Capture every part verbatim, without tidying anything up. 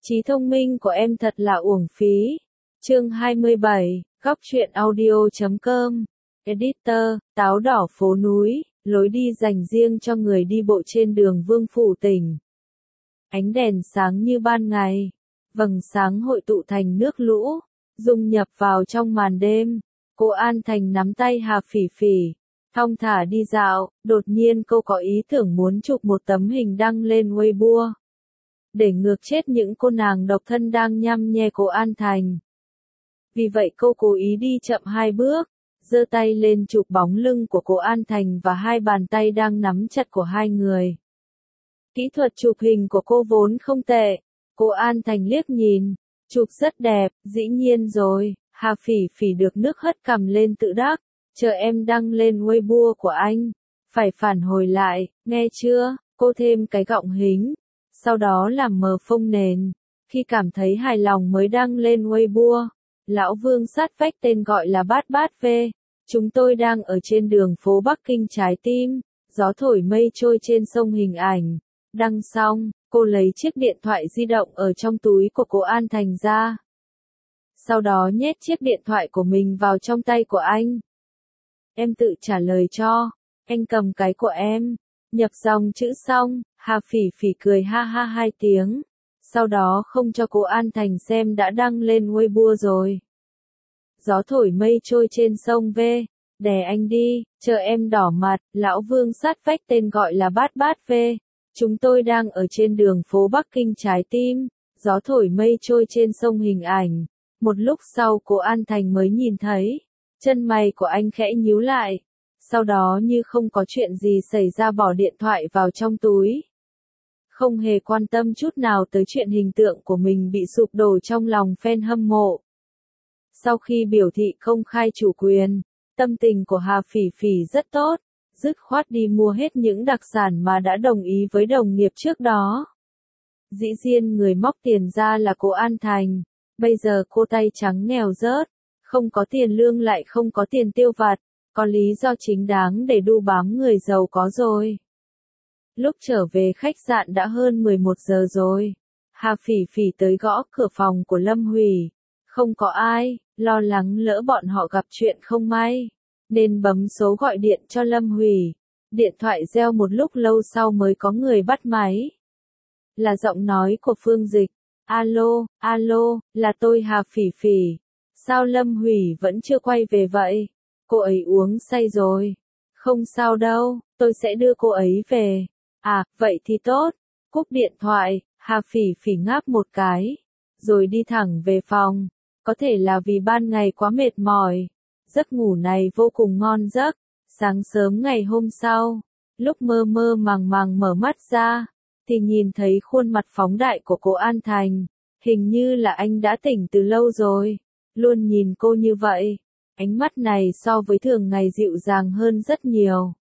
Trí thông minh của em thật là uổng phí. Chương hai mươi bảy, góc truyện audio chấm com. Editor, táo đỏ phố núi, lối đi dành riêng cho người đi bộ trên đường Vương Phủ tỉnh. Ánh đèn sáng như ban ngày, vầng sáng hội tụ thành nước lũ, dung nhập vào trong màn đêm. Cô An Thành nắm tay Hà Phỉ Phỉ, thong thả đi dạo, đột nhiên cô có ý tưởng muốn chụp một tấm hình đăng lên Weibo, để ngược chết những cô nàng độc thân đang nhăm nhe cô An Thành. Vì vậy cô cố ý đi chậm hai bước, giơ tay lên chụp bóng lưng của cô An Thành và hai bàn tay đang nắm chặt của hai người. Kỹ thuật chụp hình của cô vốn không tệ. Cô An Thành liếc nhìn, chụp rất đẹp, dĩ nhiên rồi. Hà Phỉ Phỉ được nước hất cằm lên tự đắc, chờ em đăng lên Weibo của anh, phải phản hồi lại, nghe chưa? Cô thêm cái gọng hính, sau đó làm mờ phông nền. Khi cảm thấy hài lòng mới đăng lên Weibo. Lão Vương sát vách tên gọi là Bát Bát V. Chúng tôi đang ở trên đường phố Bắc Kinh trái tim, gió thổi mây trôi trên sông hình ảnh. Đăng xong, cô lấy chiếc điện thoại di động ở trong túi của cô An Thành ra. Sau đó nhét chiếc điện thoại của mình vào trong tay của anh. Em tự trả lời cho, anh cầm cái của em. Nhập dòng chữ xong, Hà Phỉ Phỉ cười ha ha hai tiếng. Sau đó không cho cô An Thành xem đã đăng lên Weibo rồi. Gió thổi mây trôi trên sông V, đè anh đi, chờ em đỏ mặt. Lão Vương sát vách tên gọi là Bát Bát V. Chúng tôi đang ở trên đường phố Bắc Kinh trái tim, gió thổi mây trôi trên sông hình ảnh. Một lúc sau cô An Thành mới nhìn thấy, chân mày của anh khẽ nhíu lại. Sau đó như không có chuyện gì xảy ra bỏ điện thoại vào trong túi. Không hề quan tâm chút nào tới chuyện hình tượng của mình bị sụp đổ trong lòng fan hâm mộ. Sau khi biểu thị công khai chủ quyền, tâm tình của Hà Phỉ Phỉ rất tốt, dứt khoát đi mua hết những đặc sản mà đã đồng ý với đồng nghiệp trước đó. Dĩ nhiên người móc tiền ra là cô An Thành, bây giờ cô tay trắng nghèo rớt, không có tiền lương lại không có tiền tiêu vặt, có lý do chính đáng để đu bám người giàu có rồi. Lúc trở về khách sạn đã hơn mười một giờ rồi. Hà Phỉ Phỉ tới gõ cửa phòng của Lâm Hủy. Không có ai, lo lắng lỡ bọn họ gặp chuyện không may, nên bấm số gọi điện cho Lâm Hủy. Điện thoại reo một lúc lâu sau mới có người bắt máy. Là giọng nói của Phương Dịch. Alo, alo, là tôi Hà Phỉ Phỉ. Sao Lâm Hủy vẫn chưa quay về vậy? Cô ấy uống say rồi. Không sao đâu, tôi sẽ đưa cô ấy về. À, vậy thì tốt. Cúp điện thoại, Hà Phỉ Phỉ ngáp một cái, rồi đi thẳng về phòng. Có thể là vì ban ngày quá mệt mỏi. Giấc ngủ này vô cùng ngon giấc. Sáng sớm ngày hôm sau, lúc mơ mơ màng màng mở mắt ra, thì nhìn thấy khuôn mặt phóng đại của cô An Thành. Hình như là anh đã tỉnh từ lâu rồi. Luôn nhìn cô như vậy. Ánh mắt này so với thường ngày dịu dàng hơn rất nhiều.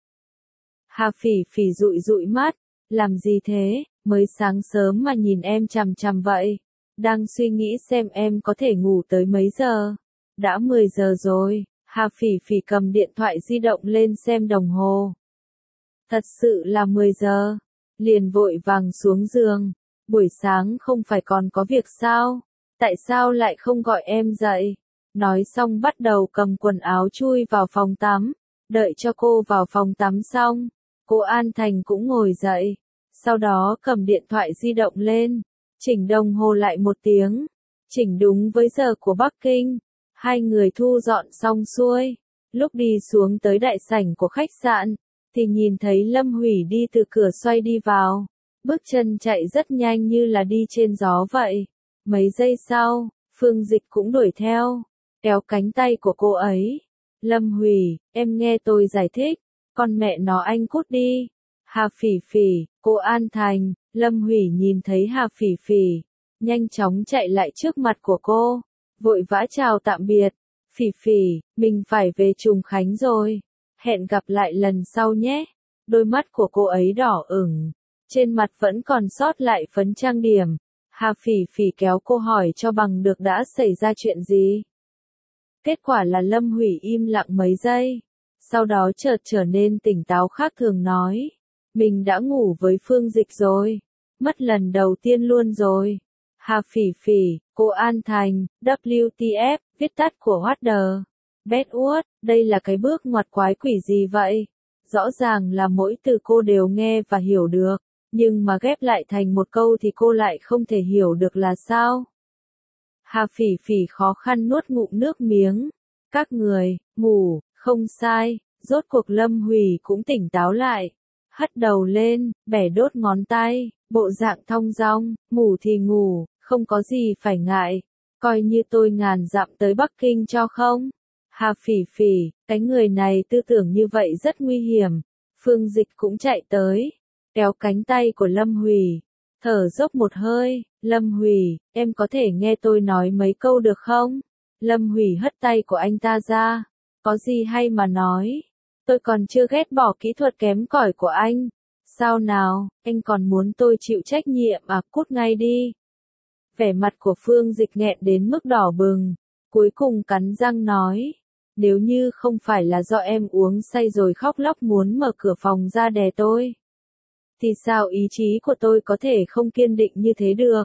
Hà Phỉ Phỉ dụi dụi mắt, làm gì thế, mới sáng sớm mà nhìn em chằm chằm vậy. Đang suy nghĩ xem em có thể ngủ tới mấy giờ. Đã mười giờ rồi. Hà Phỉ Phỉ cầm điện thoại di động lên xem đồng hồ. Thật sự là mười giờ. Liền vội vàng xuống giường. Buổi sáng không phải còn có việc sao? Tại sao lại không gọi em dậy? Nói xong bắt đầu cầm quần áo chui vào phòng tắm. Đợi cho cô vào phòng tắm xong, cô An Thành cũng ngồi dậy. Sau đó cầm điện thoại di động lên, chỉnh đồng hồ lại một tiếng. Chỉnh đúng với giờ của Bắc Kinh. Hai người thu dọn xong xuôi. Lúc đi xuống tới đại sảnh của khách sạn, thì nhìn thấy Lâm Hủy đi từ cửa xoay đi vào. Bước chân chạy rất nhanh như là đi trên gió vậy. Mấy giây sau, Phương Dịch cũng đuổi theo, kéo cánh tay của cô ấy. Lâm Hủy, em nghe tôi giải thích, con mẹ nó anh cút đi. Hà Phỉ Phỉ, cô An Thành. Lâm Hủy nhìn thấy Hà Phỉ Phỉ, nhanh chóng chạy lại trước mặt của cô, vội vã chào tạm biệt. Phỉ Phỉ, mình phải về Trùng Khánh rồi. Hẹn gặp lại lần sau nhé. Đôi mắt của cô ấy đỏ ửng, trên mặt vẫn còn sót lại phấn trang điểm. Hà Phỉ Phỉ kéo cô hỏi cho bằng được đã xảy ra chuyện gì. Kết quả là Lâm Hủy im lặng mấy giây, sau đó chợt trở nên tỉnh táo khác thường nói. Mình đã ngủ với Phương Dịch rồi. Mất lần đầu tiên luôn rồi. Hà Phỉ Phỉ, cô An Thành, W T F, viết tắt của What the Bad Word, đây là cái bước ngoặt quái quỷ gì vậy? Rõ ràng là mỗi từ cô đều nghe và hiểu được, nhưng mà ghép lại thành một câu thì cô lại không thể hiểu được là sao? Hà Phỉ Phỉ khó khăn nuốt ngụm nước miếng. Các người, ngủ, không sai, rốt cuộc Lâm Hủy cũng tỉnh táo lại. Hất đầu lên, bẻ đốt ngón tay, bộ dạng thong dong, ngủ thì ngủ, không có gì phải ngại. Coi như tôi ngàn dặm tới Bắc Kinh cho không? Hà Phỉ Phỉ, cái người này tư tưởng như vậy rất nguy hiểm. Phương Dịch cũng chạy tới, kéo cánh tay của Lâm Hủy, thở dốc một hơi. Lâm Hủy, em có thể nghe tôi nói mấy câu được không? Lâm Hủy hất tay của anh ta ra. Có gì hay mà nói? Tôi còn chưa ghét bỏ kỹ thuật kém cỏi của anh. Sao nào, anh còn muốn tôi chịu trách nhiệm à? Cút ngay đi. Vẻ mặt của Phương Dịch nghẹn đến mức đỏ bừng. Cuối cùng cắn răng nói. Nếu như không phải là do em uống say rồi khóc lóc muốn mở cửa phòng ra đè tôi, thì sao ý chí của tôi có thể không kiên định như thế được?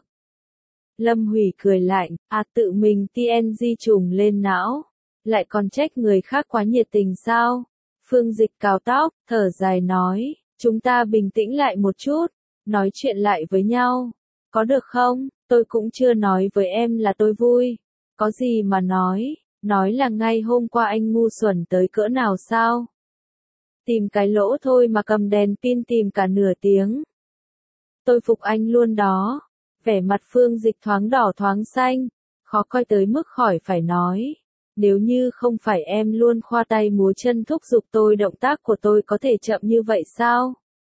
Lâm Hủy cười lạnh, à tự mình tê en giê trùng lên não, lại còn trách người khác quá nhiệt tình sao? Phương Dịch cào tóc, thở dài nói, chúng ta bình tĩnh lại một chút, nói chuyện lại với nhau, có được không? Tôi cũng chưa nói với em là tôi vui, có gì mà nói, nói là ngay hôm qua anh ngu xuẩn tới cỡ nào sao? Tìm cái lỗ thôi mà cầm đèn pin tìm cả nửa tiếng. Tôi phục anh luôn đó. Vẻ mặt Phương Dịch thoáng đỏ thoáng xanh, khó coi tới mức khỏi phải nói. Nếu như không phải em luôn khoa tay múa chân thúc giục tôi, động tác của tôi có thể chậm như vậy sao?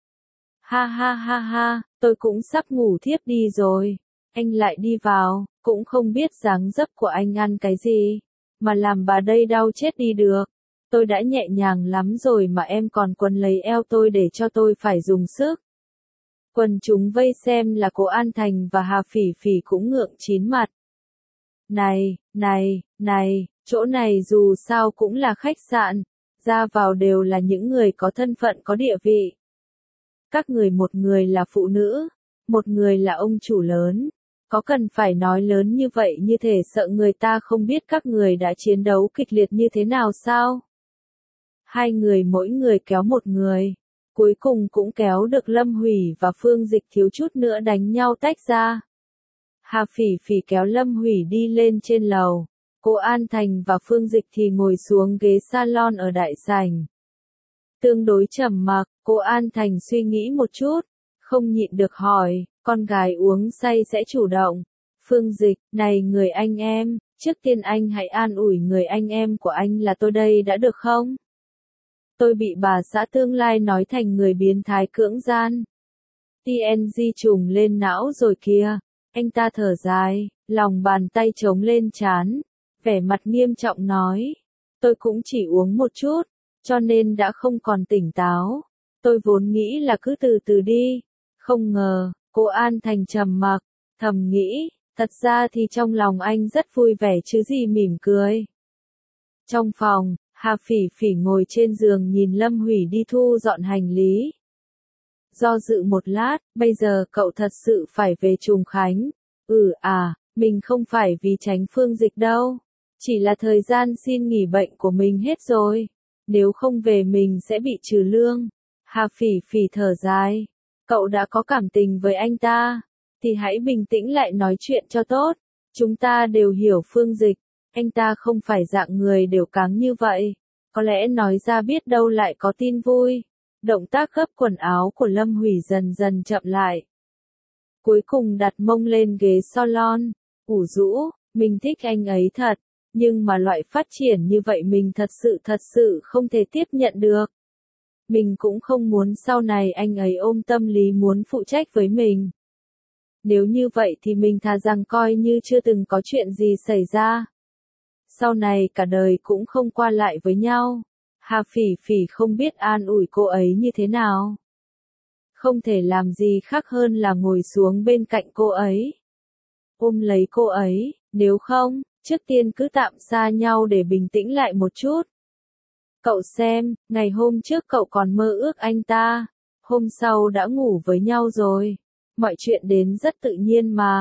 Ha ha ha ha, tôi cũng sắp ngủ thiếp đi rồi. Anh lại đi vào, cũng không biết dáng dấp của anh ăn cái gì, mà làm bà đây đau chết đi được. Tôi đã nhẹ nhàng lắm rồi mà em còn quấn lấy eo tôi để cho tôi phải dùng sức. Quần chúng vây xem là cô An Thành và Hà Phỉ Phỉ cũng ngượng chín mặt. Này, này, này, chỗ này dù sao cũng là khách sạn, ra vào đều là những người có thân phận có địa vị. Các người, một người là phụ nữ, một người là ông chủ lớn. Có cần phải nói lớn như vậy như thể sợ người ta không biết các người đã chiến đấu kịch liệt như thế nào sao? Hai người mỗi người kéo một người, cuối cùng cũng kéo được Lâm Hủy và Phương Dịch thiếu chút nữa đánh nhau tách ra. Hà Phỉ Phỉ kéo Lâm Hủy đi lên trên lầu, cô An Thành và Phương Dịch thì ngồi xuống ghế salon ở đại sảnh. Tương đối trầm mặc, cô An Thành suy nghĩ một chút, không nhịn được hỏi, con gái uống say sẽ chủ động. Phương Dịch, này người anh em, trước tiên anh hãy an ủi người anh em của anh là tôi đây đã được không? Tôi bị bà xã tương lai nói thành người biến thái cưỡng gian. tê en giê trùng lên não rồi kìa. Anh ta thở dài, lòng bàn tay chống lên trán, vẻ mặt nghiêm trọng nói. Tôi cũng chỉ uống một chút, cho nên đã không còn tỉnh táo. Tôi vốn nghĩ là cứ từ từ đi. Không ngờ, cô An Thành trầm mặc, thầm nghĩ, thật ra thì trong lòng anh rất vui vẻ chứ gì, mỉm cười. Trong phòng, Hà Phỉ Phỉ ngồi trên giường nhìn Lâm Hủy đi thu dọn hành lý. Do dự một lát, bây giờ cậu thật sự phải về Trùng Khánh. Ừ à, mình không phải vì tránh Phương Dịch đâu. Chỉ là thời gian xin nghỉ bệnh của mình hết rồi. Nếu không về mình sẽ bị trừ lương. Hà Phỉ Phỉ thở dài. Cậu đã có cảm tình với anh ta, thì hãy bình tĩnh lại nói chuyện cho tốt. Chúng ta đều hiểu Phương Dịch. Anh ta không phải dạng người đều cáng như vậy. Có lẽ nói ra biết đâu lại có tin vui. Động tác gấp quần áo của Lâm Hủy dần dần chậm lại. Cuối cùng đặt mông lên ghế salon, ủ rũ, mình thích anh ấy thật, nhưng mà loại phát triển như vậy mình thật sự thật sự không thể tiếp nhận được. Mình cũng không muốn sau này anh ấy ôm tâm lý muốn phụ trách với mình. Nếu như vậy thì mình thà rằng coi như chưa từng có chuyện gì xảy ra. Sau này cả đời cũng không qua lại với nhau. Hà Phỉ Phỉ không biết an ủi cô ấy như thế nào. Không thể làm gì khác hơn là ngồi xuống bên cạnh cô ấy. Ôm lấy cô ấy, nếu không, trước tiên cứ tạm xa nhau để bình tĩnh lại một chút. Cậu xem, ngày hôm trước cậu còn mơ ước anh ta, hôm sau đã ngủ với nhau rồi. Mọi chuyện đến rất tự nhiên mà.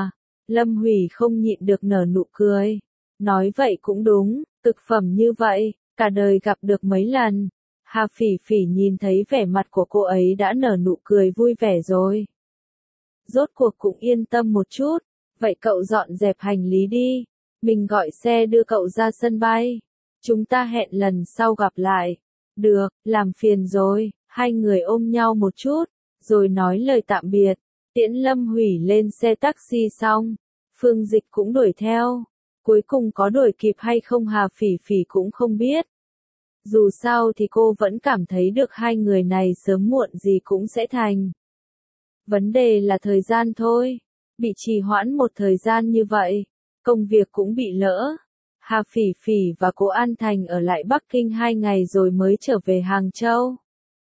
Lâm Hủy không nhịn được nở nụ cười. Nói vậy cũng đúng, thực phẩm như vậy, cả đời gặp được mấy lần. Hà Phỉ Phỉ nhìn thấy vẻ mặt của cô ấy đã nở nụ cười vui vẻ rồi. Rốt cuộc cũng yên tâm một chút, vậy cậu dọn dẹp hành lý đi, mình gọi xe đưa cậu ra sân bay. Chúng ta hẹn lần sau gặp lại. Được, làm phiền rồi, hai người ôm nhau một chút, rồi nói lời tạm biệt. Tiễn Lâm Hủy lên xe taxi xong, Phương Dịch cũng đuổi theo. Cuối cùng có đuổi kịp hay không Hà Phỉ Phỉ cũng không biết. Dù sao thì cô vẫn cảm thấy được hai người này sớm muộn gì cũng sẽ thành. Vấn đề là thời gian thôi. Bị trì hoãn một thời gian như vậy, công việc cũng bị lỡ. Hà Phỉ Phỉ và cô An Thành ở lại Bắc Kinh hai ngày rồi mới trở về Hàng Châu.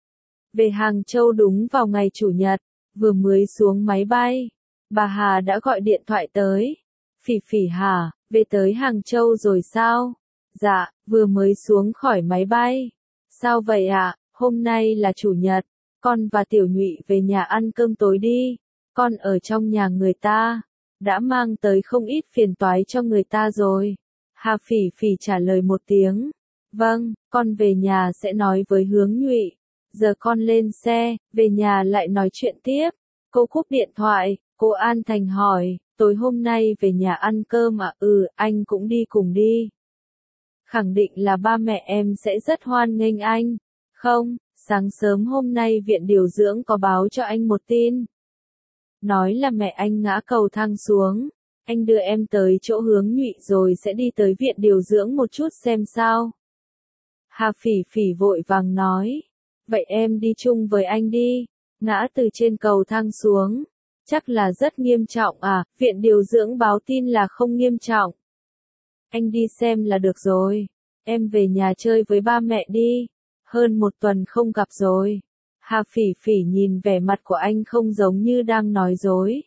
Về Hàng Châu đúng vào ngày Chủ nhật, vừa mới xuống máy bay, bà Hà đã gọi điện thoại tới. Phỉ Phỉ hả, về tới Hàng Châu rồi sao? Dạ, vừa mới xuống khỏi máy bay. Sao vậy ạ, hôm nay là Chủ nhật, con và Tiểu Nhụy về nhà ăn cơm tối đi. Con ở trong nhà người ta, đã mang tới không ít phiền toái cho người ta rồi. Hà Phỉ Phỉ trả lời một tiếng. Vâng, con về nhà sẽ nói với Hướng Nhụy. Giờ con lên xe, về nhà lại nói chuyện tiếp. Cô cúp điện thoại, cô An Thành hỏi, tối hôm nay về nhà ăn cơm à? Ừ, anh cũng đi cùng đi. Khẳng định là ba mẹ em sẽ rất hoan nghênh anh. Không, sáng sớm hôm nay viện điều dưỡng có báo cho anh một tin. Nói là mẹ anh ngã cầu thang xuống. Anh đưa em tới chỗ Hướng Nhụy rồi sẽ đi tới viện điều dưỡng một chút xem sao. Hà Phỉ Phỉ vội vàng nói. Vậy em đi chung với anh đi. Ngã từ trên cầu thang xuống. Chắc là rất nghiêm trọng à, viện điều dưỡng báo tin là không nghiêm trọng. Anh đi xem là được rồi. Em về nhà chơi với ba mẹ đi. Hơn một tuần không gặp rồi. Hà Phỉ Phỉ nhìn vẻ mặt của anh không giống như đang nói dối.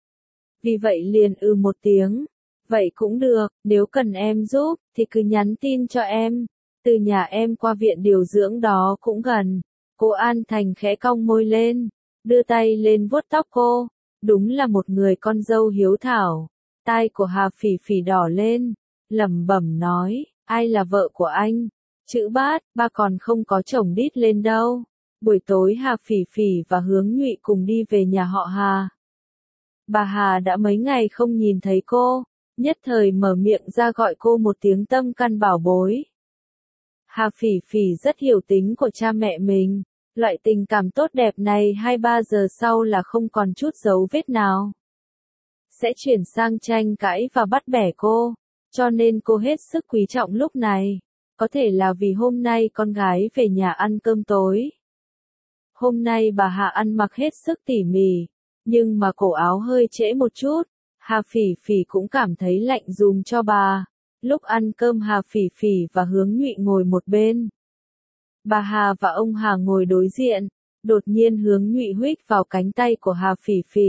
Vì vậy liền ừ một tiếng. Vậy cũng được, nếu cần em giúp, thì cứ nhắn tin cho em. Từ nhà em qua viện điều dưỡng đó cũng gần. Cô An Thành khẽ cong môi lên, đưa tay lên vuốt tóc cô. Đúng là một người con dâu hiếu thảo. Tai của Hà Phỉ Phỉ đỏ lên, lẩm bẩm nói, ai là vợ của anh? Chữ bát, ba còn không có chồng đít lên đâu. Buổi tối Hà Phỉ Phỉ và Hướng Nhụy cùng đi về nhà họ Hà. Bà Hà đã mấy ngày không nhìn thấy cô, nhất thời mở miệng ra gọi cô một tiếng tâm căn bảo bối. Hà Phỉ Phỉ rất hiểu tính của cha mẹ mình, loại tình cảm tốt đẹp này hai ba giờ sau là không còn chút dấu vết nào. Sẽ chuyển sang tranh cãi và bắt bẻ cô, cho nên cô hết sức quý trọng lúc này. Có thể là vì hôm nay con gái về nhà ăn cơm tối. Hôm nay bà Hà ăn mặc hết sức tỉ mỉ, nhưng mà cổ áo hơi trễ một chút. Hà Phỉ Phỉ cũng cảm thấy lạnh dùm cho bà. Lúc ăn cơm Hà Phỉ Phỉ và Hướng Nhụy ngồi một bên. Bà Hà và ông Hà ngồi đối diện. Đột nhiên Hướng Nhụy huých vào cánh tay của Hà Phỉ Phỉ.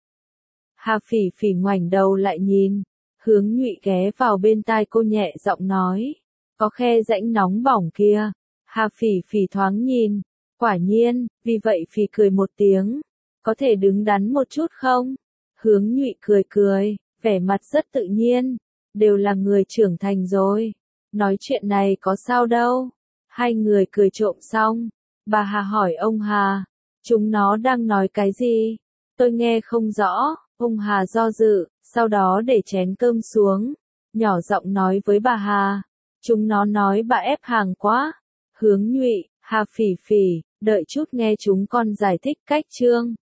Hà Phỉ Phỉ ngoảnh đầu lại nhìn. Hướng Nhụy ghé vào bên tai cô nhẹ giọng nói. Có khe rãnh nóng bỏng kia. Hà Phỉ Phỉ thoáng nhìn. Quả nhiên, vì vậy Phỉ cười một tiếng. Có thể đứng đắn một chút không? Hướng Nhụy cười cười, vẻ mặt rất tự nhiên. Đều là người trưởng thành rồi. Nói chuyện này có sao đâu. Hai người cười trộm xong. Bà Hà hỏi ông Hà. Chúng nó đang nói cái gì? Tôi nghe không rõ. Ông Hà do dự, sau đó để chén cơm xuống. Nhỏ giọng nói với bà Hà. Chúng nó nói bà ép hàng quá. Hướng Nhụy, Hà Phỉ Phỉ, đợi chút nghe chúng con giải thích cách chương.